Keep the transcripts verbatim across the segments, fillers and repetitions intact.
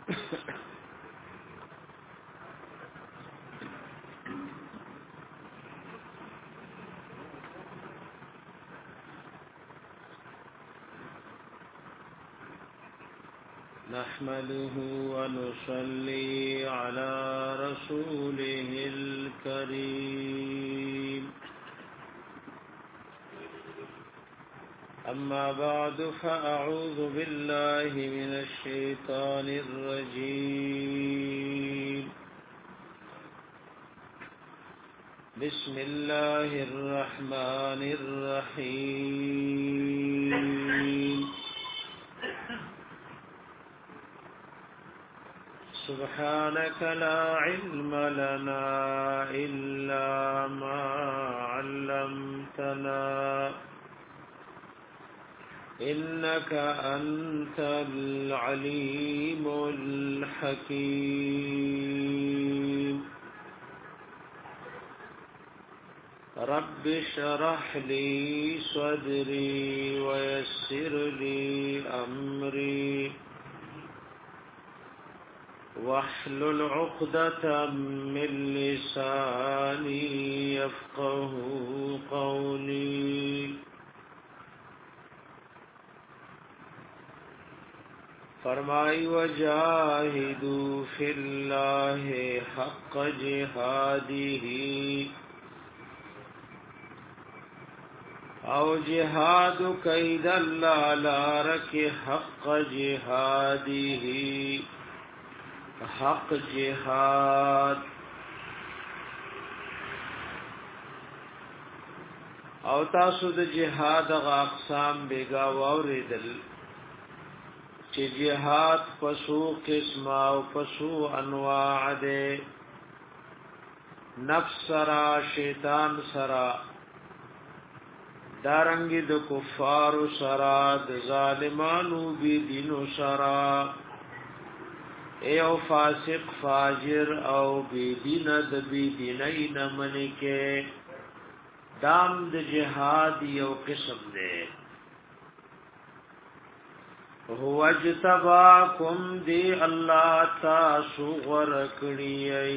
نحمده ونصلي على رسوله الكريم أما بعد فأعوذ بالله من الشيطان الرجيم بسم الله الرحمن الرحيم سبحانك لا علم لنا إلا ما علمتنا إنك أنت العليم الحكيم رب اشرح لي صدري ويسر لي أمري واحلل عقدة من لساني يفقه قولي فرمائی وجاہدوا فی اللہ حق جہادہ او جہاد کید اللہ لارک حق جہادہ حق جہاد او تاسو د جهاد غ اقسام بیگا ووریدل چې جهاد پسو قسم او پسو انواع ده نفس سرا شیطان سرا دارنګ د کفار سرا د ظالمانو بی دینو سرا ایو فاسق فاجر او بی دین د بی دینای نمنه کې دام د جهاد یو قسم ده هو اجتباکم دی الله تاسو ورکړی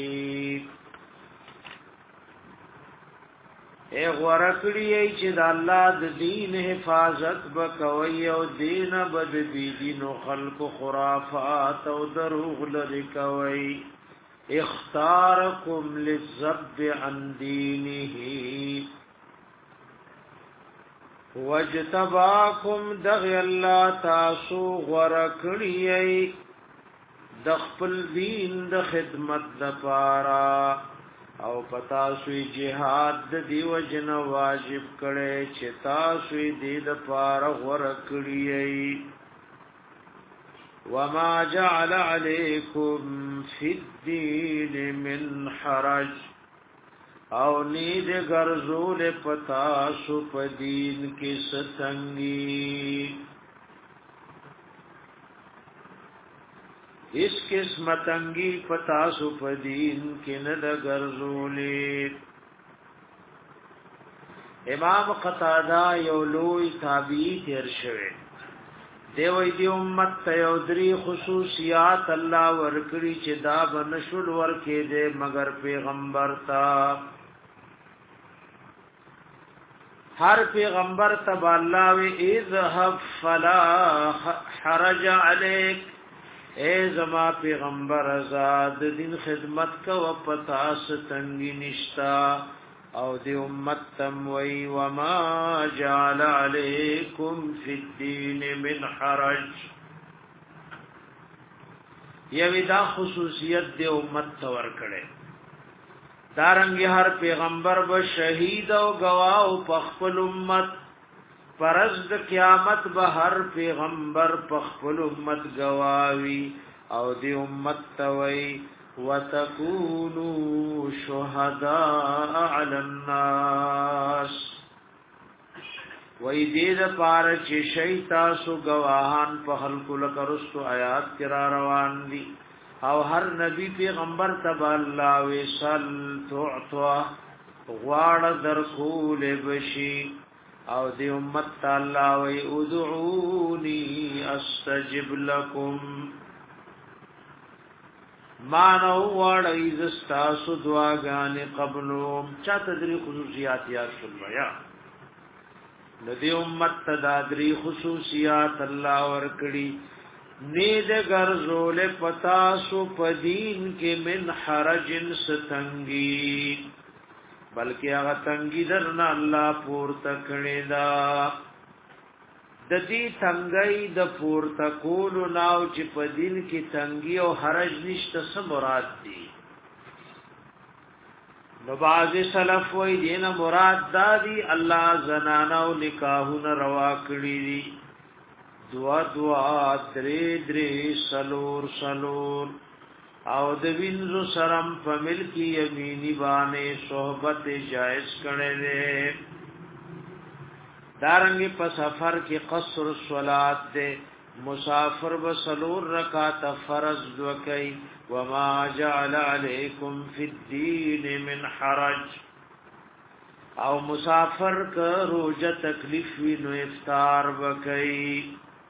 اے ورکړی چې د الله د دین حفاظت وکوي او دین بد بی دین خلق خرافات او دروغ لری کوي اختارکم للذب عن دینه وجتباکم دغی اللہ تاسو غرکڑی د خپل دین د خدمت د پارا او پتاسوی جهاد د دیو جن واجب کړي چې تاسو دې د پارا غرکړی وما جعل علیکم فی الدین من حرج او نید گرزول پتا سو پدین کی ستنگی اس قسم تنگی پتا سو پدین کی ند گرزولی امام قتادہ یولوی تابعی تیر شوه دیوی دی امت تیودری خصوصیات اللہ ورکڑی چه دا بنشل ورکی دے مگر پیغمبر تا ہر پیغمبر تب اللہ وی اذهب فلا حرج علیک اے زما پیغمبر ازاد دین خدمت کا و پتاس تنگی نشتا او دی امت تم وی وما جعل علیکم فی الدین من حرج یوی دا خصوصیت دی امت تور کڑے دارنگی ہر پیغمبر با شہید و گواہ و پخپل امت پرزد قیامت با ہر پیغمبر پخپل امت گواوی او دی امت توی وَتَكُونُوا شُهَدَاءَ عَلَى النَّاسِ وَإِذَا پارچ شیطاسو گواهان په خلق لکرستو آیات کرا روان دي او هر نبی پیغمبر تبا الله وصل تعطوا غواړ درخول بشي او دی امت تعالی وی ادعونی استجب لكم ما نو وړی زستاسو دعاګانې قبلوم چا تدری خصوصیات یا شل بیا ندی امت تدادری خصوصیات الله ورکړي نید ګرځول پتا سو پدین کې من حرجن ستنګي بلکې هغه تنګي درنا الله پورته کړی دا د دې تنګي د پورته کول ناو چې په دین کې تنګي او حرج نشته څه مراد دي نو باز سلف وای دینه مراد دادی الله زنانا او نکاحونه روا کړی دي دعا دعا درې درې سلور سلور او د وینځو سرم په ملکی یمینی باندې صحبت جائز کړي دي دارنګ په سفر کې قصر الصلات دے مسافر بسلور رکعت فرض وکي وما جعل عليكم في الدين من حرج او مسافر ک روزه تکلیف وی نو افطار وکي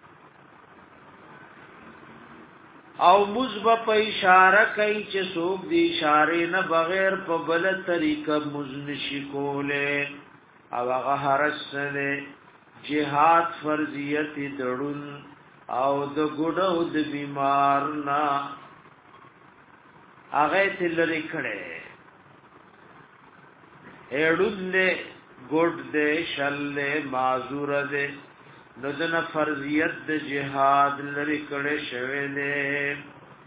او مزب په اشاره کوي چې څوک دی اشاره نه بغیر په بل طریقه مزنشي کوله او هغه حرس نه جهاد فرضیت دړون او د ګډو د بیمار نا هغه تلری کړي اړون نه ګډ دې شل معذور دې نو فرضیت د جهاد لری کړي شوه دې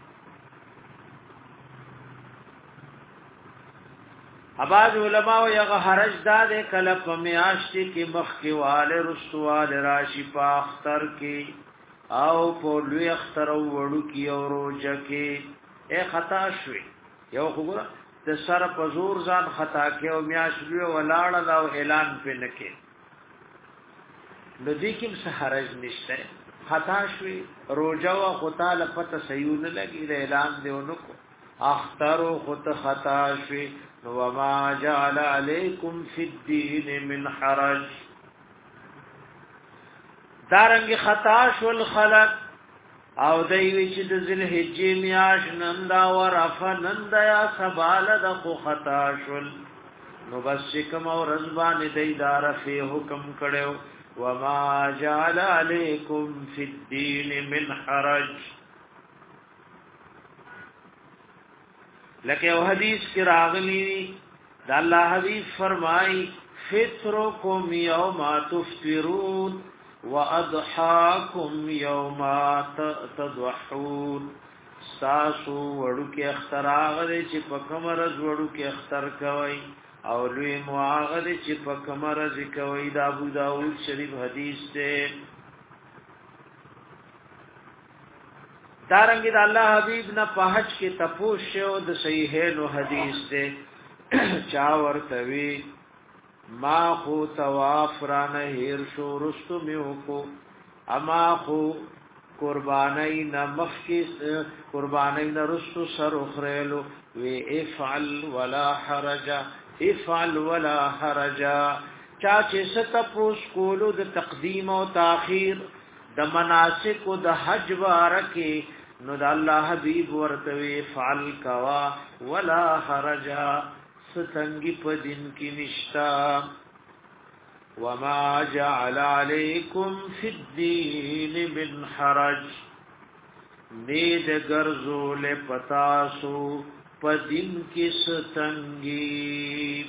اباظ علماء یغه حرج داد کله په میاشتي کې مخکیواله رسوال راشي په اختر کې او په لوی اختر وړو کې او روزه کې اے خطا شوي یو خبره د سر په زور ځان خطا کې او میاشتي ولاړ دا اعلان په نکې د دې کې څه حرج نشته خطا شوي روزه او خطا لپاره صحیح نه لګي د اعلان دیونو کو اختر او خط خطا شوي وما جعل عليكم في الدين من حرج دارنګ خطا شول خلق او دوی چې د ذل حجې میاش نندا ورف نندا یا سبال د خو خطا شول نو بس کوم او رزبان دی دار فی حکم کړو وما جعل عليكم في الدين من حرج لکه او حدیث کی راغلی دا الله حبیب فرمای فطرکم یوم تفطرون واضحاکم یوم تضحون ساسو وړو کې اختراغ دې چې په کمرز وړو کې اختر کوي او لوی مواغ دې چې په کمرز کوي دا ابو داود شریف حدیث ده دارنګ د الله حبیب نه په حج کې تپوس شو د صحیحینو حدیث ده چا ورته وی ما خو طواف را نه هیر شو رستو میو کو اما خو قربانی نه مخکې قربانی نه رستو سر اخرلو وی افعل ولا حرج افعل ولا حرج چا چې ستپوس کولو د تقدیم او تاخير د مناسک او د حج بارکه نو د الله حبیب ورته فعل کوا ولا حرج ستنګي په دین کې نشتا وما جعل عليكم في الدين من حرج نید ګرځول پتاسو په دین کې ستنګي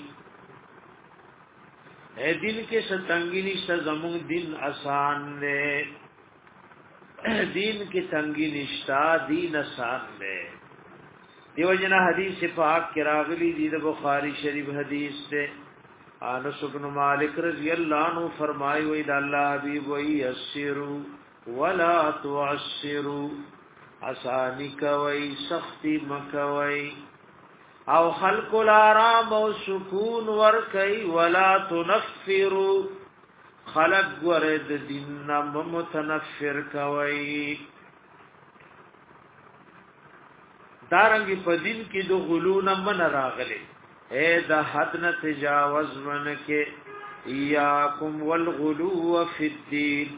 اے دین کې ستنګي نشته زموږ دین آسان دی دین کی تنگی نشتا دین آسان دے دیو جنا حدیث پاک کی راغلی دی بخاری شریف حدیث دے انس بن مالک رضی اللہ عنہ فرمائے وی دا اللہ حبیب وی یسروا ولا تعسروا آسانی کوي سختی مکوي او خلق الارام او سکون ور کوي ولا تنفروا خلق ورد دین متنفر کوي دارنګ په دین کې د غلون من راغلي اے د حد نه تجاوز من کې یاکم والغلو فی الدین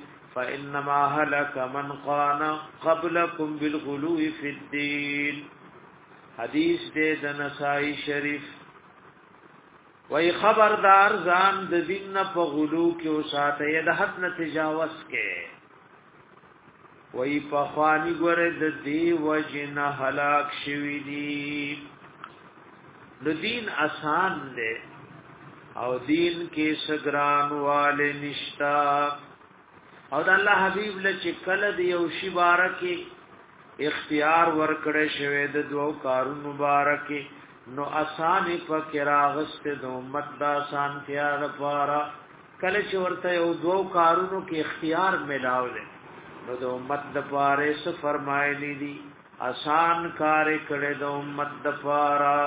فانما هلك من قانا قبلكم بالغلو فی الدین حدیث دې د نسائی شریف وای خبردار ځان د دین په غلو کې او ساته د حد نه تجاوز کې وای په خواني ګره د دی وجنه هلاک شوی دی د دین آسان دی او دین کې سګران والے نشتا او د الله حبیب له چې کله دی او شی بارکه اختیار ورکړې شوی د دوو کارونو مبارکه نو آسان په کراغست د امت دا آسان تیار لپاره کله چې ورته یو دوو کارونو کې اختیار ملاوي نو د امت د پاره څه فرمایلی دي آسان کار کړي د امت د پاره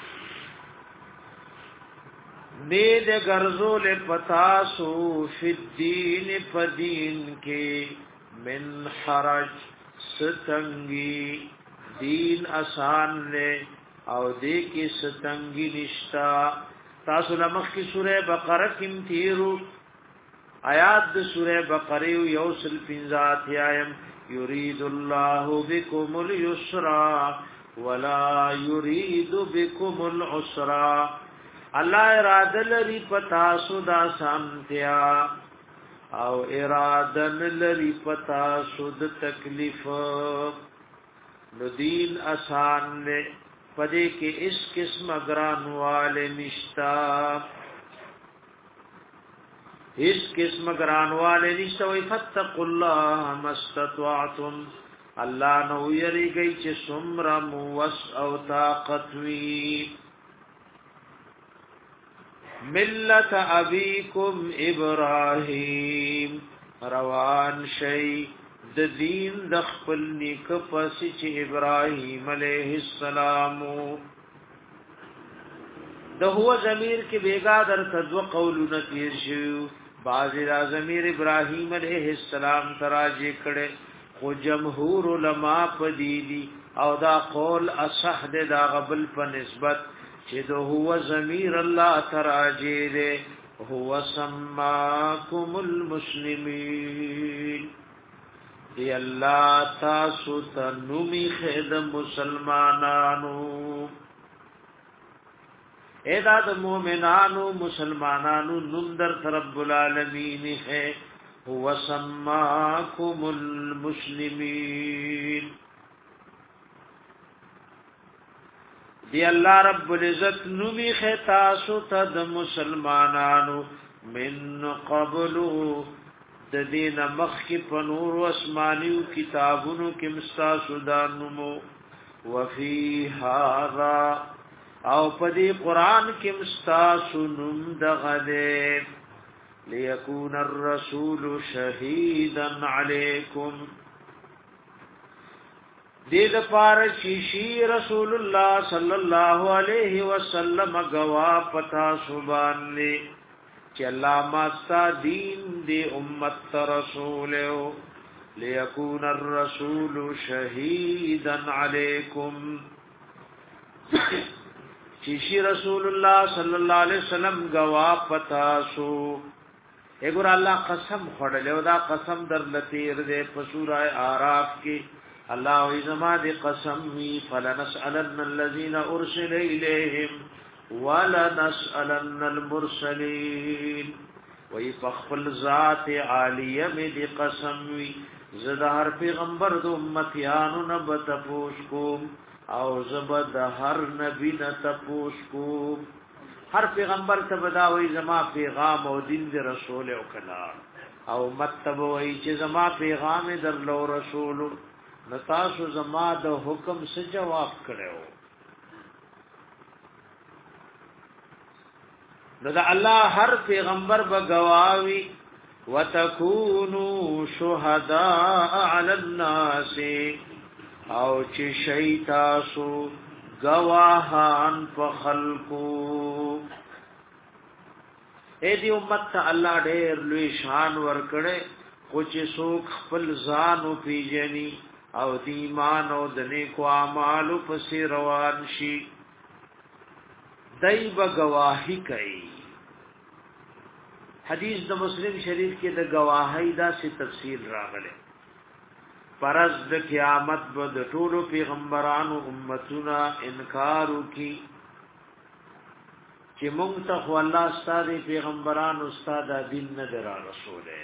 نه د ګرځول پتاسو فی الدین پدین کې من حرج ستنگی دین آسان لے او دے کی ستنگی نشتا تاسو لمخ کی سورہ بقرہ کم تیرو آیات د سورہ بقرہ یوصل پنزات یایم یرید اللہ بکم اليسرا ولا یرید بکم العسرا اللہ ارادہ لری پتاسو دا سامتیا او ارادن لری پتا سود تکلیف نو دین آسان لے پدے کے اس قسم اگران والے نشتا اس قسم اگران والے نشتا وی فتقوا اللہ مستطوعتم اللہ نو یری گئی چه سمرم وس او طاقتوی ملت ابیکم ابراہیم روان شی د دین د خپل نیک پس چې ابراهیم علیه السلام د هو ضمیر کې بیگا در تدو قولونه تیر شو باز را ضمیر ابراهیم علیه السلام تراجه کړي خو جمهور علما پدیدی او دا قول اصح د دا غبل په نسبت چې د هو ضمیر الله تراجه ده هو سماکم المسلمین دی الله تاسو ته نومي خد مسلمانانو ادا د مؤمنانو مسلمانانو نوم در رب العالمین ہے هو سماکم المسلمین دی الله رب العزت نومي خ تاسو ته د مسلمانانو من قبلو د دین مخ کی پنور و اسمانیو کتابونو کې مستاسو دانمو وفي هذا او پدی قران کې مستاسو نم دغده ليكون الرسول شهيدا عليكم دې د پاره چې شي رسول الله صلی الله علیه وسلم گوا پتا سبحان له چې الله ماستا دین دې امت رسول ليكون الرسول شهيدا عليكم چې شي رسول الله صلی الله علیه وسلم گوا پتا سو اګور الله قسم خړل او دا قسم در لتیر دې په سورہ اعراف کې الله وی زما دې قسم وی فلنسألن الذين ارسل اليهم ولنسألن المرسلين وی فخل ذات عالیه می دې قسم وی زدا هر پیغمبر د امتیانو نبت پوش کوم او زبد هر نبی نه تپوش کوم هر پیغمبر ته بداوی زما پیغام او دین دې رسول او کلام او متبوی چې زما پیغام در لو رسول نتاسو زما د حکم سے جواب کړو نو دا الله هر پیغمبر به گواوی وتکونو شهداء علی الناس او چې شیتاسو گواهان په خلقو اې دی امت ته الله ډېر لوی شان ورکړي خو چې څوک خپل ځان او پیژني او د ایمان او د نیکو اعمالو پسې روان شي دای به گواہی کوي حدیث د مسلم شریف کې د گواہی دا سی تفصیل راغله پرز د قیامت به د ټولو پیغمبرانو امتونه انکار وکي چې مونږ ته خو الله ستاسو پیغمبرانو استاد دین نه درا رسوله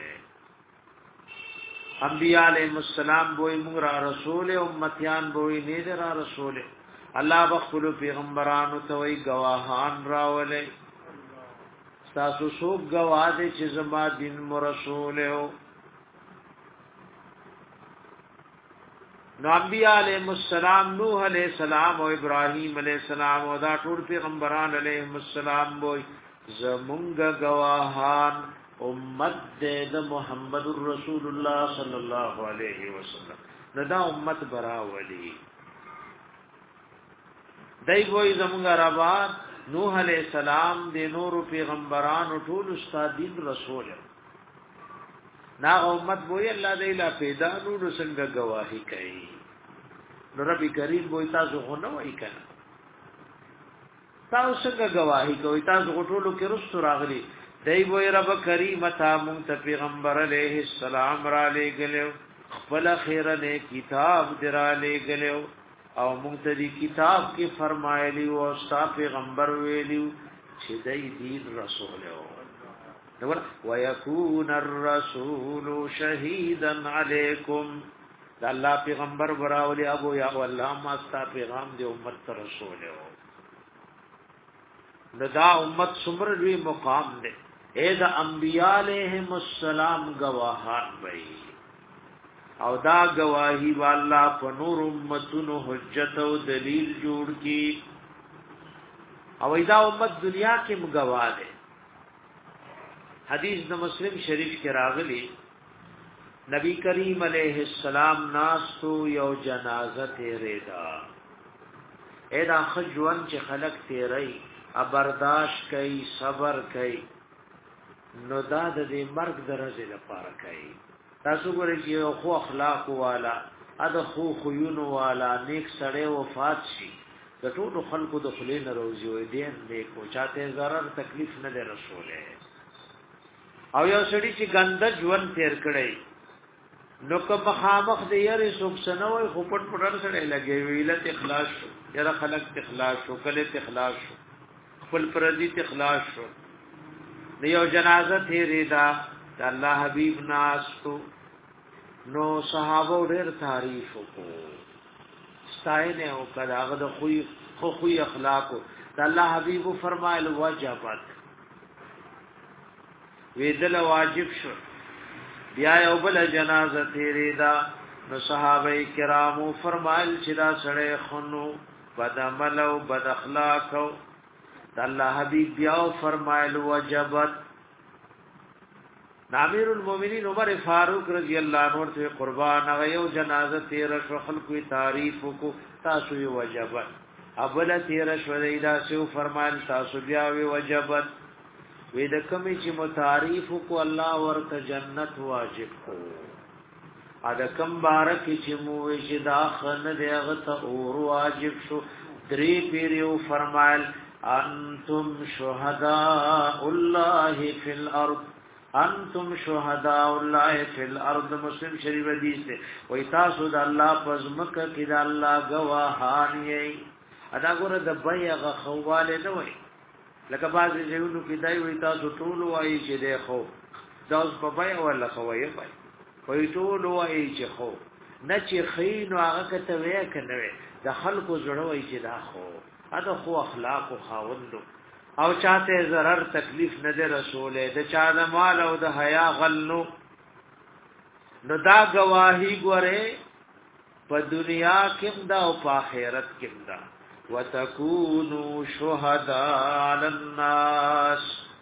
انبیاء علیهم السلام بوئی مونږ را رسول امتیان بوئی نه درا رسوله الله بخلو پیغمبرانو ته وی گواهان راولې تاسو څوک گواه دي چې زما دین مو رسول او نو انبیاء علیهم السلام نوح علیہ السلام او ابراهیم علیہ السلام او دا ټول پیغمبران علیهم السلام وای زمونږ گواهان امت د محمد رسول الله صلی الله علیه وسلم نو دا امت برا ولی دای وای زمونږ ربا نوح علیہ السلام د نور پیغمبران ټول استاد رسول نا امت وای الله دې لا پیدا نور څنګه گواہی کوي نو رب کریم وای تاسو خو نه وای کنه تاسو څنګه گواہی کوي تاسو ټولو کې رسول راغلي دای وای رب کریم تا مونږ ته پیغمبر علیہ السلام را لګلو خپل خیره نه کتاب درا لګلو او مونږ ته دی کتاب کې فرمایلی او ستا پیغمبر ویلیو چې دای دین رسول او نو ويكون الرسول شهيدا عليكم دا الله پیغمبر براولي ابو یا الله ما ستا پیغام دی امت ته رسول او دا امت څومره لوی مقام دی اے دا انبیاء علیهم السلام گواهان وي او دا گواہی والله په نور امتونو حجت او دلیل جوړ کی او دا امت دنیا کې مگواه ده حدیث د مسلم شریف کې راغلی نبی کریم علیہ السلام ناستو یو جنازه تیریدا اېدا خجوان چې خلق تیری ابرداشت کوي صبر کوي نو دا د دې مرګ درجه لپاره کوي تاسو ګورئ چې خو اخلاق والا اده خو خيون والا نیک سړی وفات شي د ټولو خلقو د خلین روزي وي دین نیکو چاته zarar تکلیف نه ده رسوله او یو سړی چې ګنده ژوند تیر کړی نو که مخامخ د یاري سوک سنوي خو پټ پټر سره لګي ویلت اخلاص شو یره خلق اخلاص شو کله اخلاص شو خپل پردي اخلاص شو دیو جنازه تیری دا د الله حبیب ناستو نو صحابه ډېر تعریف وکړو ستاینه او کداغه د خو خو خو اخلاق د الله حبیب فرمایل واجبات ویدل واجب شو بیا یو بل جنازه تیری دا نو صحابه کرامو فرمایل چې دا سړی خونو بد عمل او بد اخلاق او د الله حبیب بیا فرمایل وجبت امیر المؤمنین عمر فاروق رضی الله عنه ته قربان غيو جنازه تیر شو خلقو تعریف کو تاسو یو وجبت ابل تیر شو دیدا سو فرمایل تاسو بیا وی وجبت وې د کمی چې متعارف کو الله ورته جنت واجب کو ا د کم بارک چې مو چې داخل دغه ته اور واجب شو درې پیریو فرمایل انتم شهداء الله فی الارض انتم شهداء الله فی الارض مسلم شریف حدیث ده وای تاسو د الله پزمکه کې د الله گواهان یې ادا ګره د بیغه خواله نه وای لکه بعض ژوندو کې دای وای تاسو ټول وای چې ده خو دا اوس په بای ولا خوای وای وای ټول وای چې خو نه چې خین او هغه کته وای کنه د خلکو زړه وای چې دا خو اته خو اخلاق او خاوندو او چاته zarar تکلیف نه ده رسوله د چا د مال او د حیا غلنو نو دا گواہی ګوره په دنیا کې دا او په آخرت کې دا وتكونوا شهداء على الناس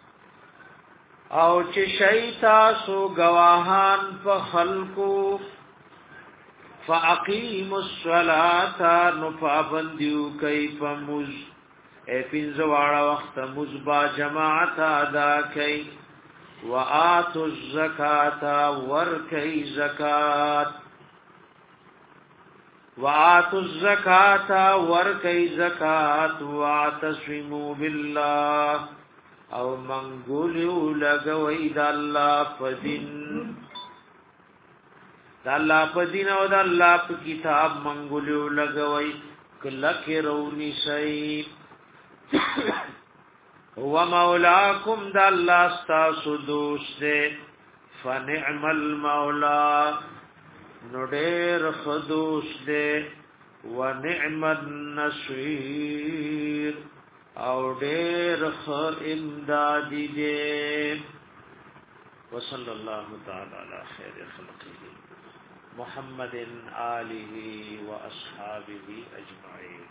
او چې شیطا سو گواهان په خلقو فاقیموا الصلاة نفابندیو کئی پموز اے پینزواڑا وقت مزبا جماعت ادا کئی وآتوا الزکاة ورکی زکاة وآتوا الزکاة ورکی زکاة واعتصموا بالله او منگولیو لگوئی دا اللہ پدین د الله په دین او د الله په کتاب منګولو لګوي کله کې رونی شي هو مولاکم د الله ستاسو دوست دې فنعم المولا نو ډېر خدوس دې ونعم النصير او ډېر خ امدادي دې وصلى الله تعالى على خير خلقه محمد آله واصحابه اجمعين.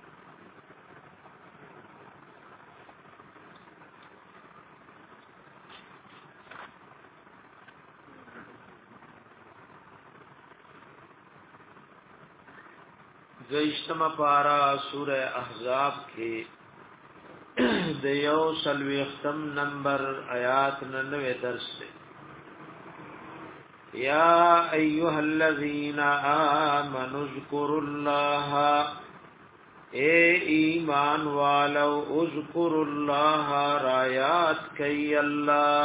گئشتم پارا سورہ احزاب کے دیو سلویختم نمبر آیات ننوے درس سے یا ایوہ الذین آمنوا اذکروا اللہ اے ایمان والو اذکروا اللہ رایات کئی اللہ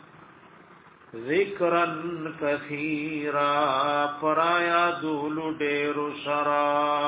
ذکرن کثیرا پرایا دولو ډیر سرا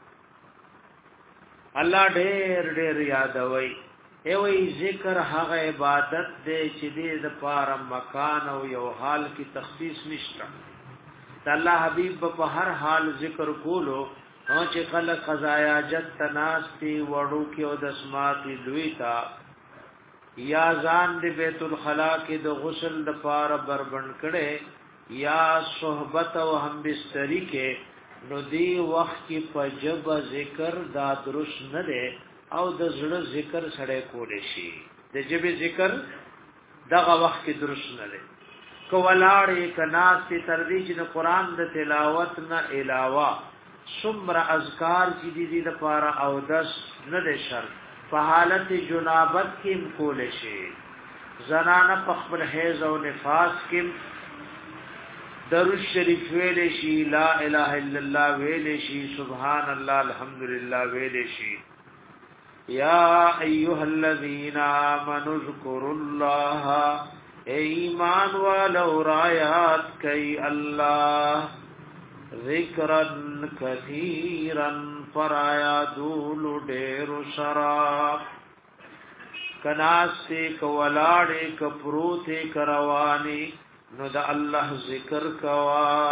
الله ډیر ډیر یادوي ای وی ذکر هغه عبادت دی چې دې د پاره مکان او یو حال کی تخصیص نشته د الله حبیب په هر حال ذکر کولو او چې خلق قضایا جت تناستی وړو کې او د اسماتی دوی تا یا ځان د بیت الخلا کې د غسل د پاره بربند کړي یا صحبت او هم بستری کې نو دی وخت کې پجب ذکر دا درست نه ده او د زړه ذکر سره کول شي د جبه ذکر دغه وخت کې درست نه ده کولاړې کناس ته تر دې چې د قران د تلاوت نه علاوه څومره اذکار چې دي د پاره او دس نه ده شرط په حالت جنابت کې کول شي زنانه په خپل حیض او نفاس کې درود شریف ویل شي لا اله الا الله ویل شي سبحان الله الحمدلله ویل شي یا ایها الذین آمنوا اذکروا الله ایمان ولو رایات کای الله ذکرا کثیرا فرایا دول ډیر شراب کناسته کولاړې کپروته کروانی نو د الله ذکر کوا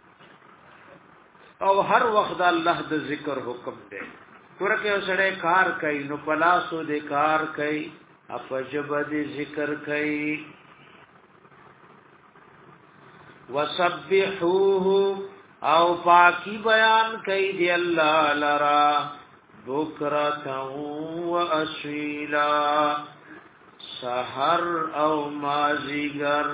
او هر وخت الله د ذکر حکم دی ورکه سره کار کوي نو پلاسو د کار کوي اپجب د ذکر کوي وسبحوه او پاکی بیان کوي دی الله لرا بکرتا و اسیلا سحر او مازیگر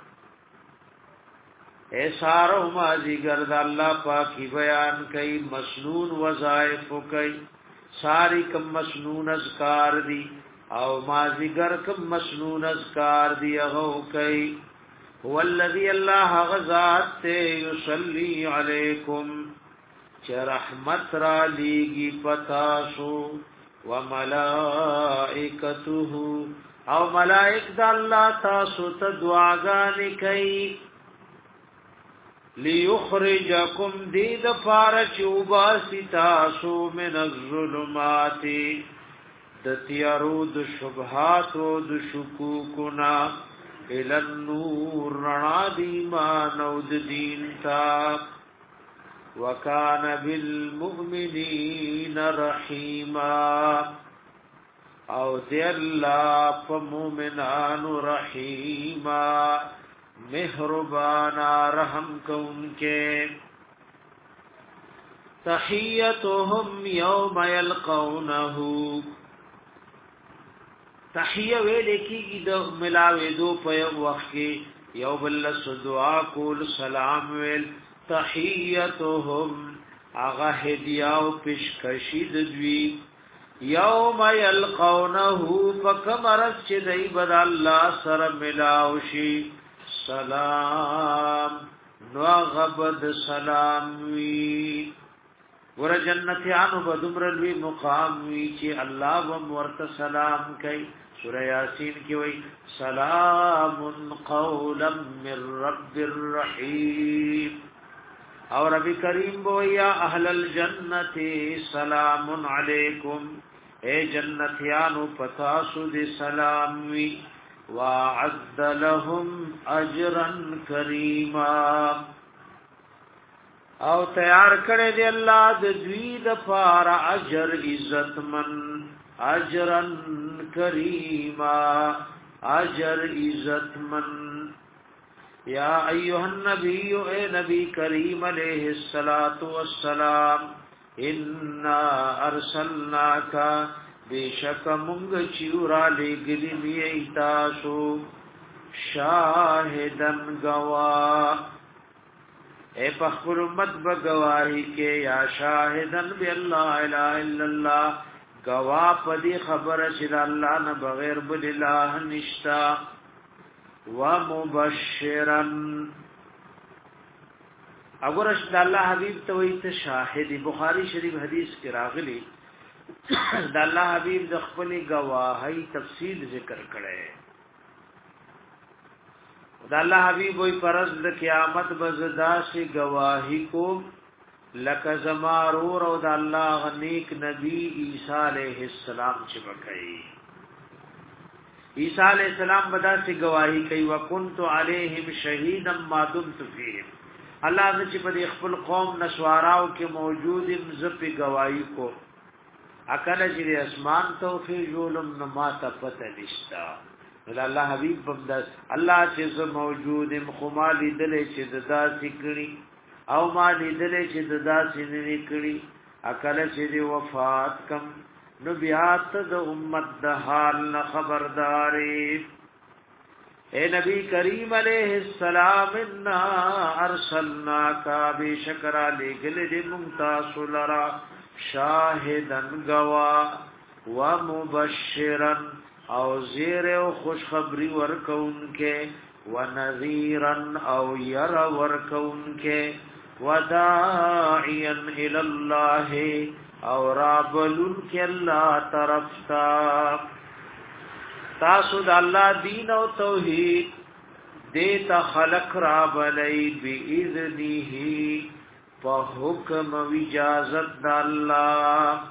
اے سارو مازیگر دا اللہ پاکی بیان کئی مسنون وظائف کئی ساری کم مسنون اذکار دی او مازیگر کم مسنون اذکار دی اغو کئی والذی اللہ غزات تے یصلی علیکم چه رحمت را لیگی پتاسو وملائکته او ملائک دا اللہ تاسو تدعاگانی کئی لیخرجکم دید فارچوباسی تاسو من الظلمات دتیارود شبهات و دشکوکنا الى النور رنا دیمان او دین تا وکان بالمؤمنین رحیما او دی اللہ پا مومنان رحیما مہربانا رحم کون کے تحیتهم یوم یلقونه تحیه ویلے کی د ملاوی دو په وخت کې یو بل دعا کول سلام ویل تحیتهم اغه هدیه او پیشکشی د دوی یوم یلقونه فکمرت چې دای بد الله سره ملاوشي سلام نو غبد سلام وی ور جنتیانو بدمرلوی مقام وی چې الله و ورته سلام کوي سورہ یاسین کې وی سلام قولا من رب الرحیم او رب کریم بو یا اهل الجنت سلام علیکم اے جنتیانو پتاسو دی سلام وی وعد لهم اجرا کریما او تیار کړی دی الله د دوی د پار اجر عزتمن اجرا کریما اجر عزتمن یا ایها النبی اے نبی کریم علیہ الصلات والسلام انا ارسلناک بیشک مونږ چورا لګلی می تاسو شاهدن گوا اے پخپل امت بگواہی کے یا شاهدن بی اللہ الہ الا اللہ گوا پدی خبر چې الله نه بغیر بل اله نشتا ومبشرا اگرش د الله حبیب ته وی ته شاهد بخاری شریف حدیث کې راغلی د الله حبیب د خپل گواهی تفصیل ذکر کړي د الله حبیب وی پرز د قیامت بزدا سے گواہی کو لک زمارور او د الله غنیک نبی عیسی علیہ السلام چې بکئی عیسی علیہ السلام بدا سے گواہی کوي وکنت علیہم شهیدا ما دمت فیهم الله چې په خپل قوم نسواراو کې موجود زپی گواہی کو اکل چې اسمان توفیق ظلم نما ته پته نشتا الله حبیب بمداس الله چې موجود مخمالی دلې چې ددا سکړي او ما لیدلې چې ددا سینې کړي اکل چې وفات کم نو بیات د امت د حال خبرداري اے نبی کریم علیہ السلام انا ارسلناک بشکر لګل دې ممتاز لرا شاهدن گوا ومبشرا او زیر او خوشخبری ورکونکې ونذیرا او ير ورکونکې وداعیا الی الله او رابلن کی اللہ طرف تا تاسو د الله دین او توحید دیتا خلق رابلی بی اذنه په حکم و اجازت د الله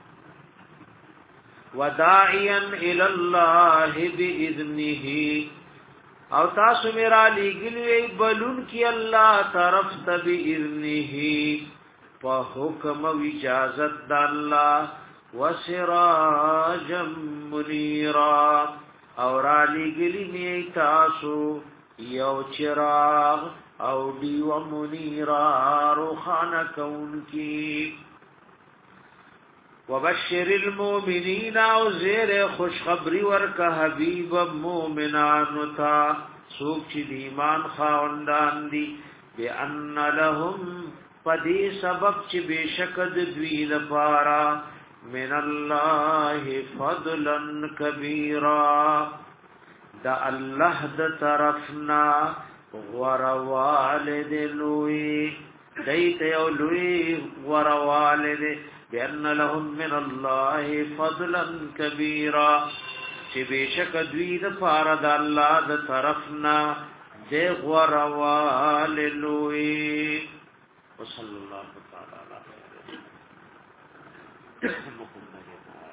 وداعیا الی الله بی اذنه او تاسو میرا لګلی بلون کی الله طرف ته بی اذنه په حکم و اجازت د الله وسراجا منیرا اور علی گلی می تاسو یو چراغ او دیو منیرا روخانه کون کی وبشر المؤمنین او زیر خوشخبری ورکا حبیب مومنانو تا سوک چی دی ایمان خواندان دی بی ان لهم پدی سبب چې بشکد دوی لپارا من الله فضلا کبیرا دا الله د طرفنا وروالد لوی دیت یو لوی وروالد بان لهم من الله فضلا کبیرا چې بشکد دوی لپارا د الله د طرفنا د وروالد لوی وصلى الله تعالى على محمد